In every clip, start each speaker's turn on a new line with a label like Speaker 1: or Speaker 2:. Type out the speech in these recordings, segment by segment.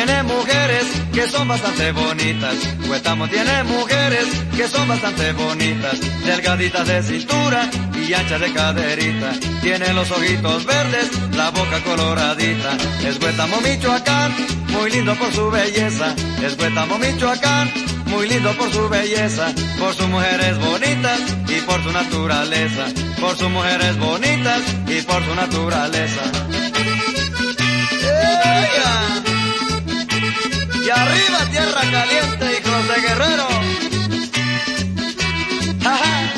Speaker 1: tiene mujeres que son bastante bonitas. Huetamo tiene mujeres que son bastante bonitas. Delgaditas de cintura y anchas de caderita. Tiene los ojitos verdes, la boca coloradita. Es Huetamo, Michoacán, muy lindo por su belleza. Es Huetamo, Michoacán, muy lindo por su belleza. Por sus mujeres bonitas y por su naturaleza. Por sus mujeres bonitas y por su naturaleza. ¡Ella! Y arriba tierra caliente, hijos de Guerrero. ¡Ja!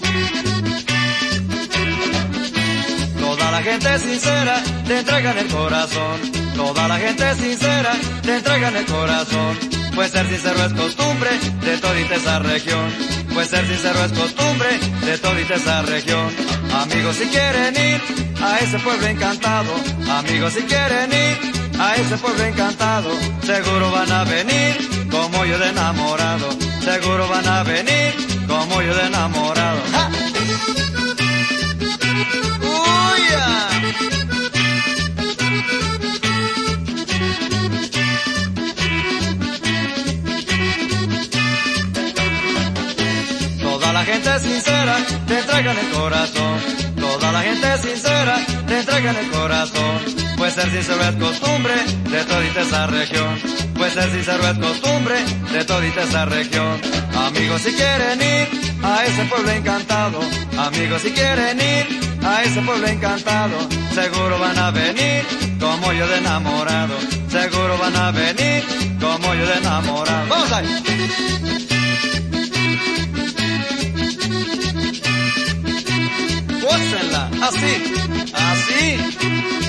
Speaker 1: Toda la gente sincera te entrega en el corazón. Toda la gente sincera te entrega en el corazón. Pues ser sincero es costumbre de todita esa región. Pues ser sincero es costumbre de todita esa región. Amigos, si quieren ir a ese pueblo encantado. Amigos, si quieren ir a ese pueblo encantado, seguro van a venir como yo de enamorado. Seguro van a venir como yo de enamorado. ¡Ja! ¡Uya! Toda la gente sincera te entrega en el corazón. Toda la gente sincera te entrega en el corazón. Pues ser sincero es costumbre de todita esa región. Pues ser sincero es costumbre de todita esa región. Amigos, si quieren ir a ese pueblo encantado. Amigos, si quieren ir a ese pueblo encantado, seguro van a venir como yo de enamorado. Seguro van a venir como yo de enamorado. ¡Vamos ahí! Gócenla, así, así.